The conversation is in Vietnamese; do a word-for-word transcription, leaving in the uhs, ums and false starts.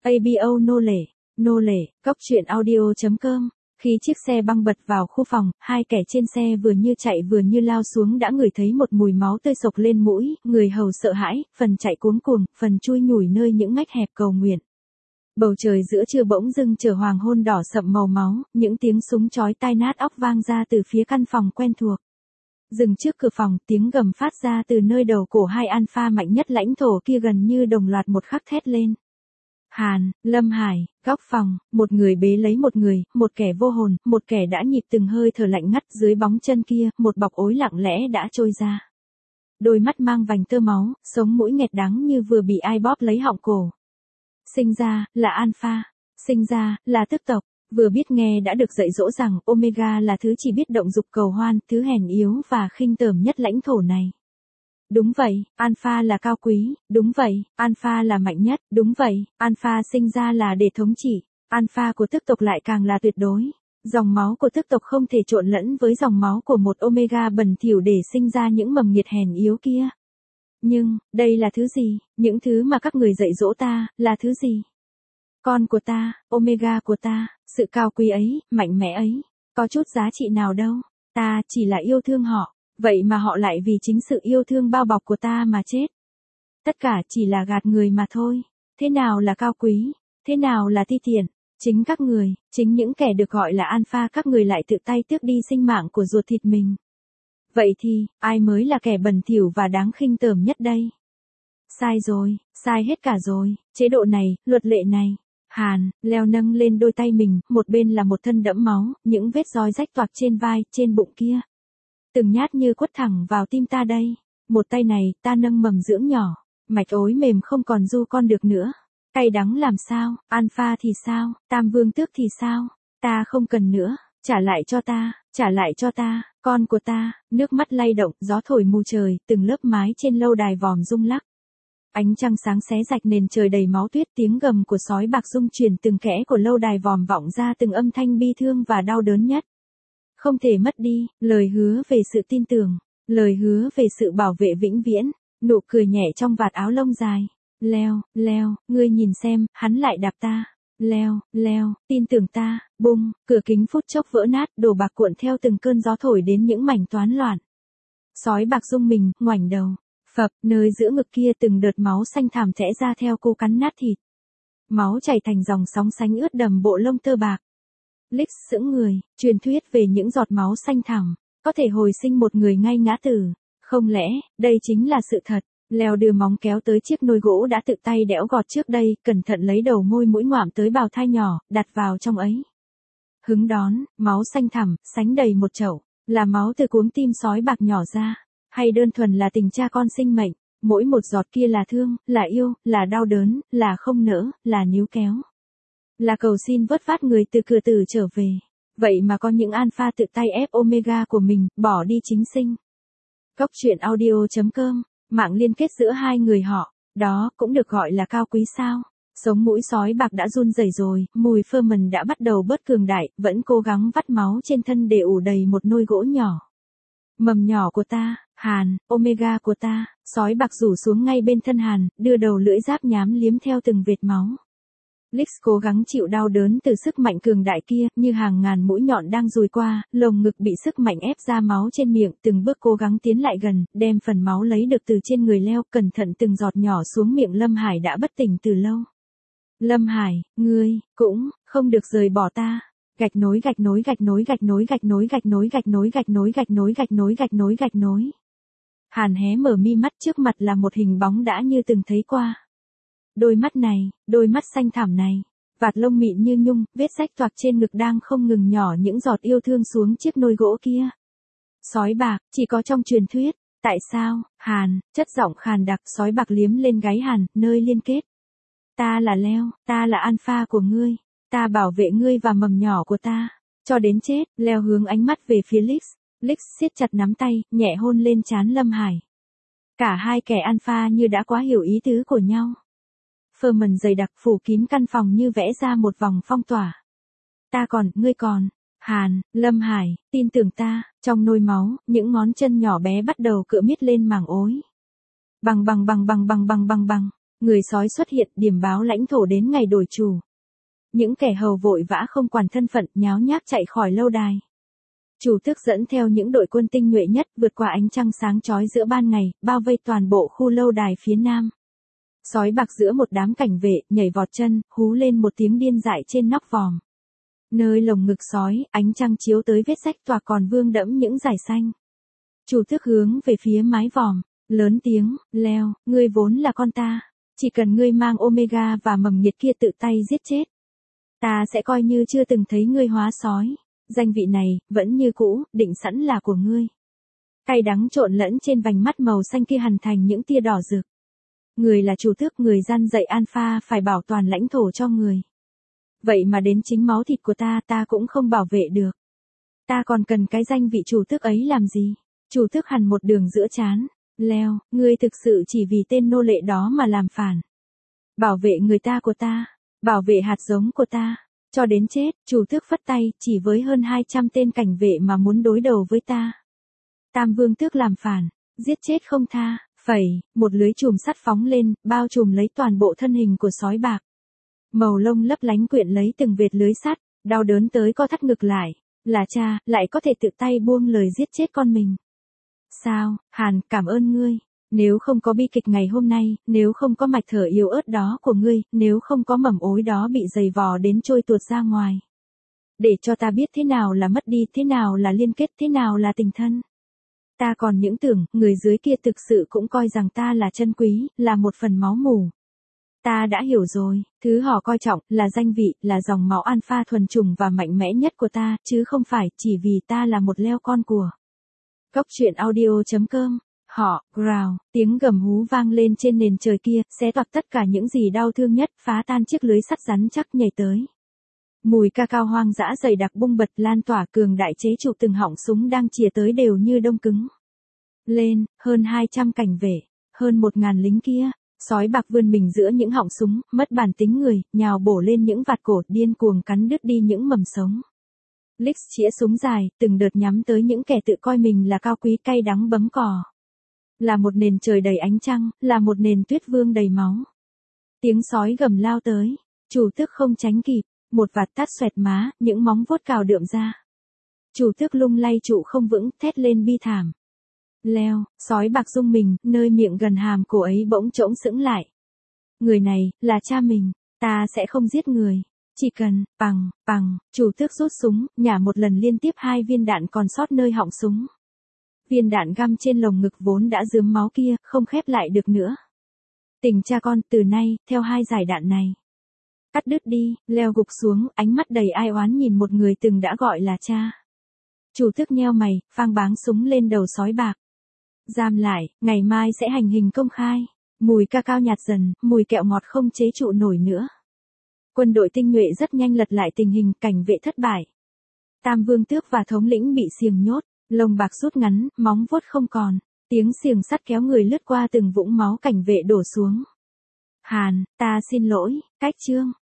a bê o nô lệ, nô lệ, cóc truyện audio.com. Khi chiếc xe băng bật vào khu phòng, hai kẻ trên xe vừa như chạy vừa như lao xuống đã ngửi thấy một mùi máu tươi sộc lên mũi, người hầu sợ hãi, phần chạy cuống cuồng, phần chui nhủi nơi những ngách hẹp cầu nguyện. Bầu trời giữa trưa bỗng dưng trở hoàng hôn đỏ sậm màu máu, những tiếng súng chói tai nát óc vang ra từ phía căn phòng quen thuộc. Dừng trước cửa phòng, tiếng gầm phát ra từ nơi đầu cổ hai alpha mạnh nhất lãnh thổ kia gần như đồng loạt một khắc thét lên. Hàn, Lâm Hải, góc phòng, một người bế lấy một người, một kẻ vô hồn, một kẻ đã nhịp từng hơi thở lạnh ngắt dưới bóng chân kia, một bọc ối lặng lẽ đã trôi ra. Đôi mắt mang vành tơ máu, sống mũi nghẹt đắng như vừa bị ai bóp lấy họng cổ. Sinh ra, là alpha, sinh ra, là tức tộc, vừa biết nghe đã được dạy dỗ rằng Omega là thứ chỉ biết động dục cầu hoan, thứ hèn yếu và khinh tởm nhất lãnh thổ này. Đúng vậy, Alpha là cao quý, đúng vậy, Alpha là mạnh nhất, đúng vậy, Alpha sinh ra là để thống trị, Alpha của tức tộc lại càng là tuyệt đối. Dòng máu của tức tộc không thể trộn lẫn với dòng máu của một Omega bẩn thỉu để sinh ra những mầm nhiệt hèn yếu kia. Nhưng, đây là thứ gì, những thứ mà các người dạy dỗ ta, là thứ gì? Con của ta, Omega của ta, sự cao quý ấy, mạnh mẽ ấy, có chút giá trị nào đâu, ta chỉ là yêu thương họ. Vậy mà họ lại vì chính sự yêu thương bao bọc của ta mà chết. Tất cả chỉ là gạt người mà thôi. Thế nào là cao quý? Thế nào là ti tiện? Chính các người, chính những kẻ được gọi là alpha các người lại tự tay tước đi sinh mạng của ruột thịt mình. Vậy thì, ai mới là kẻ bẩn thỉu và đáng khinh tởm nhất đây? Sai rồi, sai hết cả rồi, chế độ này, luật lệ này. Hàn, Leo nâng lên đôi tay mình, một bên là một thân đẫm máu, những vết roi rách toạc trên vai, trên bụng kia. Từng nhát như quất thẳng vào tim ta đây. Một tay này, ta nâng mầm dưỡng nhỏ. Mạch ối mềm không còn du con được nữa. Cay đắng làm sao, alpha thì sao, tam vương tước thì sao. Ta không cần nữa, trả lại cho ta, trả lại cho ta, con của ta. Nước mắt lay động, gió thổi mù trời, từng lớp mái trên lâu đài vòm rung lắc. Ánh trăng sáng xé rạch nền trời đầy máu tuyết, tiếng gầm của sói bạc rung chuyển từng kẽ của lâu đài vòm vọng ra từng âm thanh bi thương và đau đớn nhất. Không thể mất đi, lời hứa về sự tin tưởng, lời hứa về sự bảo vệ vĩnh viễn, nụ cười nhẹ trong vạt áo lông dài. Leo, Leo, ngươi nhìn xem, hắn lại đạp ta. Leo, Leo, tin tưởng ta, bung, cửa kính phút chốc vỡ nát, đồ bạc cuộn theo từng cơn gió thổi đến những mảnh toán loạn. Sói bạc rung mình, ngoảnh đầu, phập, nơi giữa ngực kia từng đợt máu xanh thảm thẽ ra theo cô cắn nát thịt. Máu chảy thành dòng sóng sánh ướt đầm bộ lông tơ bạc. Lix sững người, truyền thuyết về những giọt máu xanh thẳm, có thể hồi sinh một người ngay ngã tử. Không lẽ, đây chính là sự thật? Leo đưa móng kéo tới chiếc nồi gỗ đã tự tay đẽo gọt trước đây, cẩn thận lấy đầu môi mũi ngoạm tới bào thai nhỏ, đặt vào trong ấy. Hứng đón, máu xanh thẳm, sánh đầy một chậu, là máu từ cuống tim sói bạc nhỏ ra, hay đơn thuần là tình cha con sinh mệnh, mỗi một giọt kia là thương, là yêu, là đau đớn, là không nỡ, là níu kéo. Là cầu xin vớt vát người từ cửa tử trở về. Vậy mà có những alpha tự tay ép Omega của mình, bỏ đi chính sinh. Cóc truyện audio.com, mạng liên kết giữa hai người họ, đó cũng được gọi là cao quý sao. Sống mũi sói bạc đã run rẩy rồi, mùi phơ mần đã bắt đầu bớt cường đại, vẫn cố gắng vắt máu trên thân để ủ đầy một nôi gỗ nhỏ. Mầm nhỏ của ta, Hàn, Omega của ta, sói bạc rủ xuống ngay bên thân Hàn, đưa đầu lưỡi giáp nhám liếm theo từng vệt máu. Lix cố gắng chịu đau đớn từ sức mạnh cường đại kia, như hàng ngàn mũi nhọn đang dùi qua, lồng ngực bị sức mạnh ép ra máu trên miệng, từng bước cố gắng tiến lại gần, đem phần máu lấy được từ trên người Leo, cẩn thận từng giọt nhỏ xuống miệng Lâm Hải đã bất tỉnh từ lâu. Lâm Hải, ngươi, cũng, không được rời bỏ ta. Gạch nối gạch nối gạch nối gạch nối gạch nối gạch nối gạch nối gạch nối gạch nối gạch nối gạch nối gạch nối. Hàn hé mở mi mắt, trước mặt là một hình bóng đã như từng thấy qua. Đôi mắt này, đôi mắt xanh thẳm này, vạt lông mịn như nhung, vết rách toạc trên ngực đang không ngừng nhỏ những giọt yêu thương xuống chiếc nôi gỗ kia. Sói bạc, chỉ có trong truyền thuyết. Tại sao, Hàn, chất giọng khàn đặc, sói bạc liếm lên gáy Hàn, nơi liên kết. Ta là Leo, ta là alpha của ngươi, ta bảo vệ ngươi và mầm nhỏ của ta, cho đến chết. Leo hướng ánh mắt về phía Lix, Lix siết chặt nắm tay, nhẹ hôn lên trán Lâm Hải. Cả hai kẻ alpha như đã quá hiểu ý tứ của nhau. Phơ mần dày đặc phủ kín căn phòng như vẽ ra một vòng phong tỏa. Ta còn, ngươi còn. Hàn, Lâm Hải, tin tưởng ta. Trong nôi máu, những ngón chân nhỏ bé bắt đầu cựa miết lên mảng ối. Bằng bằng bằng bằng bằng bằng bằng bằng. Người sói xuất hiện điểm báo lãnh thổ đến ngày đổi chủ. Những kẻ hầu vội vã không quản thân phận nháo nhác chạy khỏi lâu đài. Chủ tước dẫn theo những đội quân tinh nhuệ nhất vượt qua ánh trăng sáng chói giữa ban ngày, bao vây toàn bộ khu lâu đài phía nam. Sói bạc giữa một đám cảnh vệ, nhảy vọt chân, hú lên một tiếng điên dại trên nóc vòm. Nơi lồng ngực sói, ánh trăng chiếu tới vết rách toạc còn vương đẫm những dải xanh. Chủ tước hướng về phía mái vòm, lớn tiếng, Leo, ngươi vốn là con ta. Chỉ cần ngươi mang Omega và mầm nhiệt kia tự tay giết chết. Ta sẽ coi như chưa từng thấy ngươi hóa sói. Danh vị này, vẫn như cũ, định sẵn là của ngươi. Cay đắng trộn lẫn trên vành mắt màu xanh kia hằn thành những tia đỏ rực. Người là chủ tước, người gian dạy Alpha phải bảo toàn lãnh thổ cho người. Vậy mà đến chính máu thịt của ta ta cũng không bảo vệ được. Ta còn cần cái danh vị chủ tước ấy làm gì? Chủ tước hằn một đường giữa trán. Leo, ngươi thực sự chỉ vì tên nô lệ đó mà làm phản. Bảo vệ người ta của ta. Bảo vệ hạt giống của ta. Cho đến chết, chủ tước phất tay, chỉ với hơn hai trăm tên cảnh vệ mà muốn đối đầu với ta. Tam vương tước làm phản. Giết chết không tha. Phẩy, một lưới chùm sắt phóng lên, bao trùm lấy toàn bộ thân hình của sói bạc. Màu lông lấp lánh quyện lấy từng vệt lưới sắt, đau đớn tới co thắt ngực lại. Là cha, lại có thể tự tay buông lời giết chết con mình. Sao, Hàn, cảm ơn ngươi. Nếu không có bi kịch ngày hôm nay, nếu không có mạch thở yếu ớt đó của ngươi, nếu không có mầm ối đó bị dày vò đến trôi tuột ra ngoài. Để cho ta biết thế nào là mất đi, thế nào là liên kết, thế nào là tình thân. Ta còn những tưởng, người dưới kia thực sự cũng coi rằng ta là chân quý, là một phần máu mủ. Ta đã hiểu rồi, thứ họ coi trọng, là danh vị, là dòng máu alpha thuần chủng và mạnh mẽ nhất của ta, chứ không phải, chỉ vì ta là một leo con của. Cốc truyện audio chấm com. Họ, growl, tiếng gầm hú vang lên trên nền trời kia, xé toạc tất cả những gì đau thương nhất, phá tan chiếc lưới sắt rắn chắc nhảy tới. Mùi ca cao hoang dã dày đặc bung bật lan tỏa cường đại chế trụ từng họng súng đang chìa tới đều như đông cứng. Lên, hơn hai trăm cảnh vệ, hơn một ngàn lính kia, sói bạc vươn mình giữa những họng súng, mất bản tính người, nhào bổ lên những vạt cổ, điên cuồng cắn đứt đi những mầm sống. Lix chĩa súng dài, từng đợt nhắm tới những kẻ tự coi mình là cao quý cay đắng bấm cò. Là một nền trời đầy ánh trăng, là một nền tuyết vương đầy máu. Tiếng sói gầm lao tới, chủ tước không tránh kịp, một vạt tát xoẹt má, những móng vuốt cào đượm ra. Chủ tước lung lay trụ không vững, thét lên bi thảm. Leo, sói bạc rung mình, nơi miệng gần hàm cổ ấy bỗng trỗng sững lại. Người này, là cha mình, ta sẽ không giết người. Chỉ cần, bằng, bằng, chủ tước rút súng, nhả một lần liên tiếp hai viên đạn còn sót nơi họng súng. Viên đạn găm trên lồng ngực vốn đã rướm máu kia, không khép lại được nữa. Tình cha con, từ nay, theo hai giải đạn này. Cắt đứt đi, Leo gục xuống, ánh mắt đầy ai oán nhìn một người từng đã gọi là cha. Chủ tước nheo mày, phang báng súng lên đầu sói bạc. Giam lại, ngày mai sẽ hành hình công khai. Mùi ca cao nhạt dần, mùi kẹo ngọt không chế trụ nổi nữa. Quân đội tinh nhuệ rất nhanh lật lại tình hình, cảnh vệ thất bại. Tam vương tước và thống lĩnh bị xiềng nhốt, lông bạc rút ngắn, móng vuốt không còn. Tiếng xiềng sắt kéo người lướt qua từng vũng máu, cảnh vệ đổ xuống. Hàn, ta xin lỗi, cách chương.